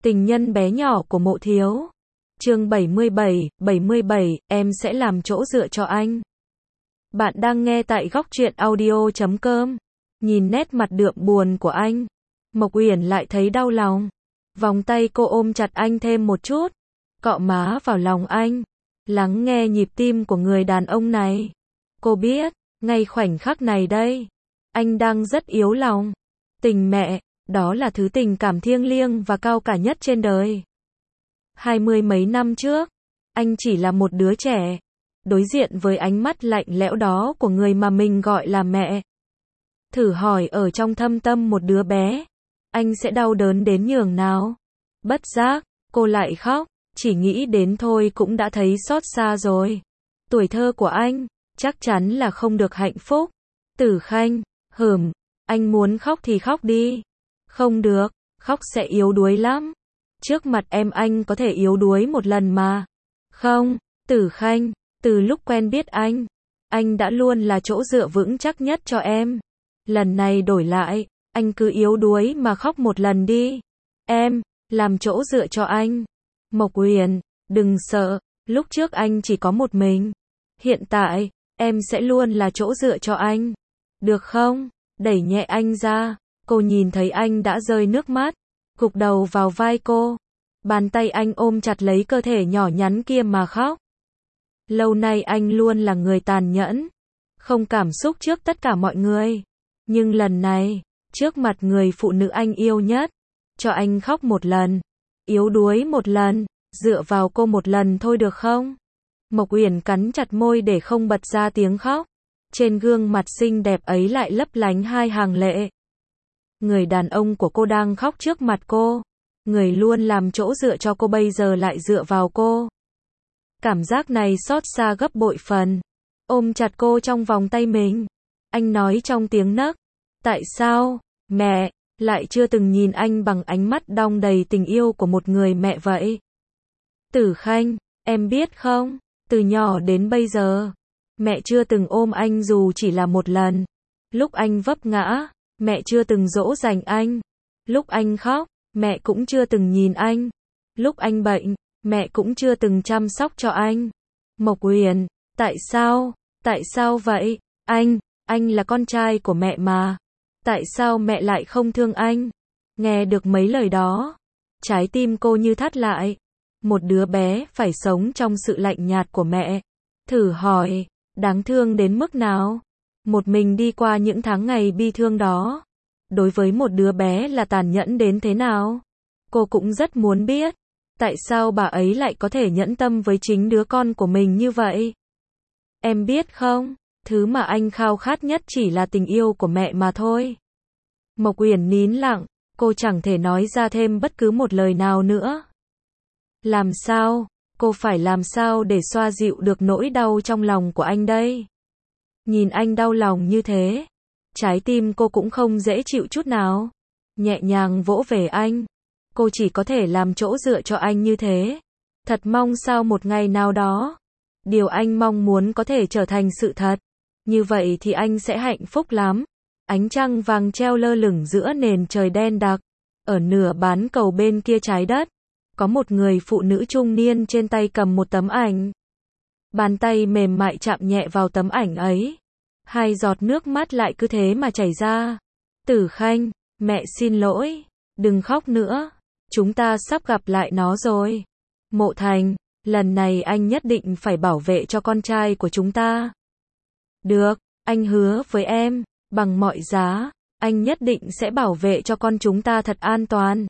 Tình nhân bé nhỏ của Mộ Thiếu. Chương 77, em sẽ làm chỗ dựa cho anh. Bạn đang nghe tại Góc Truyện Audio.com. Nhìn nét mặt đượm buồn của anh, Mộc Uyển lại thấy đau lòng. Vòng tay cô ôm chặt anh thêm một chút, cọ má vào lòng anh, lắng nghe nhịp tim của người đàn ông này. Cô biết, ngay khoảnh khắc này đây, anh đang rất yếu lòng. Tình mẹ, đó là thứ tình cảm thiêng liêng và cao cả nhất trên đời. 20 mấy năm trước, anh chỉ là một đứa trẻ, đối diện với ánh mắt lạnh lẽo đó của người mà mình gọi là mẹ. Thử hỏi ở trong thâm tâm một đứa bé, anh sẽ đau đớn đến nhường nào? Bất giác, cô lại khóc, chỉ nghĩ đến thôi cũng đã thấy xót xa rồi. Tuổi thơ của anh, chắc chắn là không được hạnh phúc. Tử Khanh, anh muốn khóc thì khóc đi. Không được, khóc sẽ yếu đuối lắm. Trước mặt em anh có thể yếu đuối một lần mà. Không, Tử Khanh, từ lúc quen biết anh đã luôn là chỗ dựa vững chắc nhất cho em. Lần này đổi lại, anh cứ yếu đuối mà khóc một lần đi. Em, làm chỗ dựa cho anh. Mộc Uyển, đừng sợ, lúc trước anh chỉ có một mình. Hiện tại, em sẽ luôn là chỗ dựa cho anh. Được không? Đẩy nhẹ anh ra. Cô nhìn thấy anh đã rơi nước mắt, gục đầu vào vai cô. Bàn tay anh ôm chặt lấy cơ thể nhỏ nhắn kia mà khóc. Lâu nay anh luôn là người tàn nhẫn, không cảm xúc trước tất cả mọi người. Nhưng lần này, trước mặt người phụ nữ anh yêu nhất, cho anh khóc một lần, yếu đuối một lần, dựa vào cô một lần thôi được không? Mộc Uyển cắn chặt môi để không bật ra tiếng khóc. Trên gương mặt xinh đẹp ấy lại lấp lánh hai hàng lệ. Người đàn ông của cô đang khóc trước mặt cô. Người luôn làm chỗ dựa cho cô bây giờ lại dựa vào cô. Cảm giác này xót xa gấp bội phần. Ôm chặt cô trong vòng tay mình. Anh nói trong tiếng nấc. Tại sao, mẹ, lại chưa từng nhìn anh bằng ánh mắt đong đầy tình yêu của một người mẹ vậy? Tử Khanh, em biết không, từ nhỏ đến bây giờ, mẹ chưa từng ôm anh dù chỉ là một lần. Lúc anh vấp ngã, mẹ chưa từng dỗ dành anh. Lúc anh khóc, mẹ cũng chưa từng nhìn anh. Lúc anh bệnh, mẹ cũng chưa từng chăm sóc cho anh. Mộc Uyển, tại sao vậy? Anh là con trai của mẹ mà. Tại sao mẹ lại không thương anh? Nghe được mấy lời đó, trái tim cô như thắt lại. Một đứa bé phải sống trong sự lạnh nhạt của mẹ. Thử hỏi, đáng thương đến mức nào? Một mình đi qua những tháng ngày bi thương đó. Đối với một đứa bé là tàn nhẫn đến thế nào? Cô cũng rất muốn biết. Tại sao bà ấy lại có thể nhẫn tâm với chính đứa con của mình như vậy? Em biết không, thứ mà anh khao khát nhất chỉ là tình yêu của mẹ mà thôi. Mộc Uyển nín lặng, cô chẳng thể nói ra thêm bất cứ một lời nào nữa. Làm sao, cô phải làm sao để xoa dịu được nỗi đau trong lòng của anh đây? Nhìn anh đau lòng như thế, trái tim cô cũng không dễ chịu chút nào. Nhẹ nhàng vỗ về anh. Cô chỉ có thể làm chỗ dựa cho anh như thế. Thật mong sao một ngày nào đó, điều anh mong muốn có thể trở thành sự thật. Như vậy thì anh sẽ hạnh phúc lắm. Ánh trăng vàng treo lơ lửng giữa nền trời đen đặc. Ở nửa bán cầu bên kia trái đất, có một người phụ nữ trung niên trên tay cầm một tấm ảnh. Bàn tay mềm mại chạm nhẹ vào tấm ảnh ấy. Hai giọt nước mắt lại cứ thế mà chảy ra. Tử Khanh, mẹ xin lỗi. Đừng khóc nữa. Chúng ta sắp gặp lại nó rồi. Mộ Thành, lần này anh nhất định phải bảo vệ cho con trai của chúng ta. Được, anh hứa với em, bằng mọi giá, anh nhất định sẽ bảo vệ cho con chúng ta thật an toàn.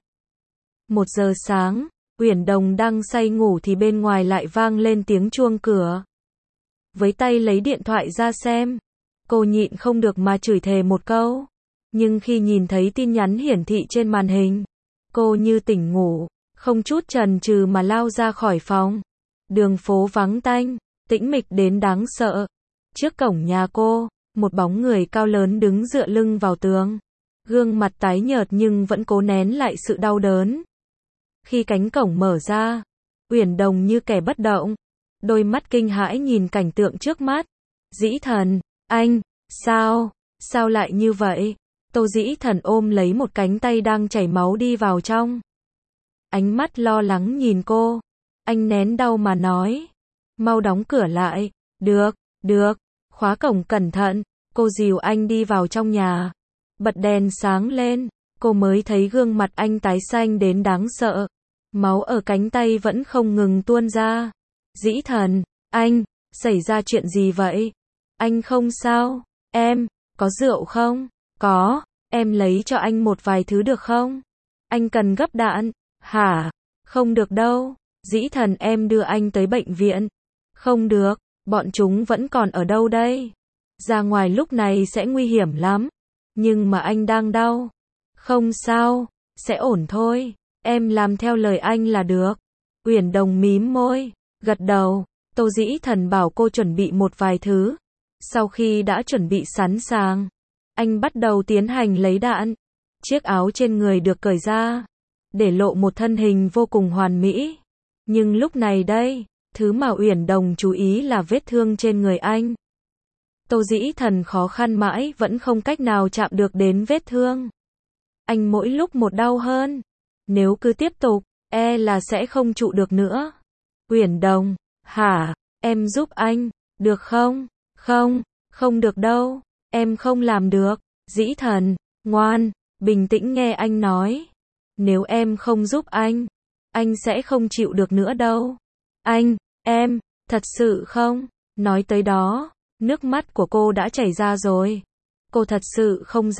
1 giờ sáng, Uyển Đồng đang say ngủ thì bên ngoài lại vang lên tiếng chuông cửa. Với tay lấy điện thoại ra xem, cô nhịn không được mà chửi thề một câu. Nhưng khi nhìn thấy tin nhắn hiển thị trên màn hình, cô như tỉnh ngủ, không chút chần chừ mà lao ra khỏi phòng. Đường phố vắng tanh, tĩnh mịch đến đáng sợ. Trước cổng nhà cô, một bóng người cao lớn đứng dựa lưng vào tường. Gương mặt tái nhợt nhưng vẫn cố nén lại sự đau đớn. Khi cánh cổng mở ra, Uyển Đồng như kẻ bất động. Đôi mắt kinh hãi nhìn cảnh tượng trước mắt. Dĩ Thần, anh, sao lại như vậy? Tô Dĩ Thần ôm lấy một cánh tay đang chảy máu đi vào trong. ánh mắt lo lắng nhìn cô. Anh nén đau mà nói. Mau đóng cửa lại. Được, được, khóa cổng cẩn thận. Cô dìu anh đi vào trong nhà. Bật đèn sáng lên, cô mới thấy gương mặt anh tái xanh đến đáng sợ. Máu ở cánh tay vẫn không ngừng tuôn ra. Dĩ Thần, anh, xảy ra chuyện gì vậy? Anh không sao, em, có rượu không? Có, em lấy cho anh một vài thứ được không? Anh cần gấp đạn. Hả? Không được đâu. Dĩ Thần, em đưa anh tới bệnh viện. Không được, bọn chúng vẫn còn ở đâu đây? Ra ngoài lúc này sẽ nguy hiểm lắm. Nhưng mà anh đang đau. Không sao, sẽ ổn thôi. Em làm theo lời anh là được. Uyển Đồng mím môi, gật đầu. Tô Dĩ Thần bảo cô chuẩn bị một vài thứ. Sau khi đã chuẩn bị sẵn sàng, anh bắt đầu tiến hành lấy đạn. Chiếc áo trên người được cởi ra, để lộ một thân hình vô cùng hoàn mỹ. Nhưng lúc này đây, thứ mà Uyển Đồng chú ý là vết thương trên người anh. Tô Dĩ Thần khó khăn mãi vẫn không cách nào chạm được đến vết thương. Anh mỗi lúc một đau hơn. Nếu cứ tiếp tục, e là sẽ không trụ được nữa. Uyển Đồng, hả, em giúp anh, được không? Không, không được đâu, em không làm được. Dĩ Thần, ngoan, bình tĩnh nghe anh nói. Nếu em không giúp anh sẽ không chịu được nữa đâu. Em, thật sự không? Nói tới đó, nước mắt của cô đã chảy ra rồi. Cô thật sự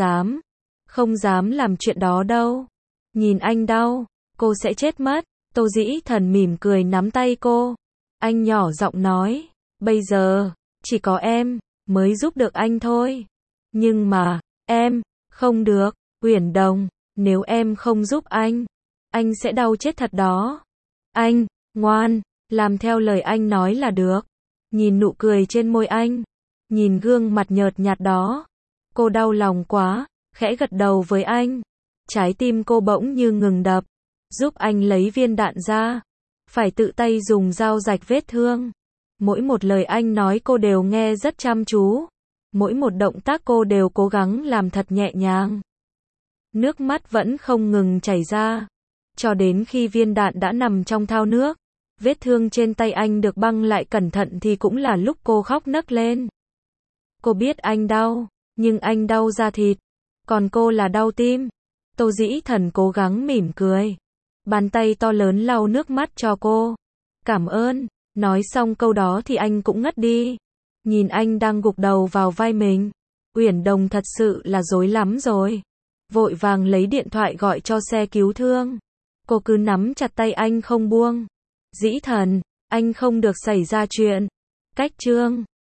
không dám làm chuyện đó đâu. Nhìn anh đau, cô sẽ chết mất. Tô Dĩ Thần mỉm cười nắm tay cô. Anh nhỏ giọng nói, bây giờ, chỉ có em mới giúp được anh thôi. Nhưng mà, em, không được, Uyển Đồng, nếu em không giúp anh sẽ đau chết thật đó. Anh, ngoan, làm theo lời anh nói là được. Nhìn nụ cười trên môi anh, nhìn gương mặt nhợt nhạt đó, cô đau lòng quá, khẽ gật đầu với anh. Trái tim cô bỗng như ngừng đập. Giúp anh lấy viên đạn ra. Phải tự tay dùng dao rạch vết thương. Mỗi một lời anh nói cô đều nghe rất chăm chú. Mỗi một động tác cô đều cố gắng làm thật nhẹ nhàng. Nước mắt vẫn không ngừng chảy ra. Cho đến khi viên đạn đã nằm trong thao nước, vết thương trên tay anh được băng lại cẩn thận thì cũng là lúc cô khóc nấc lên. Cô biết anh đau, nhưng anh đau da thịt, còn cô là đau tim. Tô Dĩ Thần cố gắng mỉm cười. Bàn tay to lớn lau nước mắt cho cô. Cảm ơn. Nói xong câu đó thì anh cũng ngất đi. Nhìn anh đang gục đầu vào vai mình. Uyển Đồng thật sự là rối lắm rồi. Vội vàng lấy điện thoại gọi cho xe cứu thương. Cô cứ nắm chặt tay anh không buông. Dĩ Thần, anh không được xảy ra chuyện. Cách chương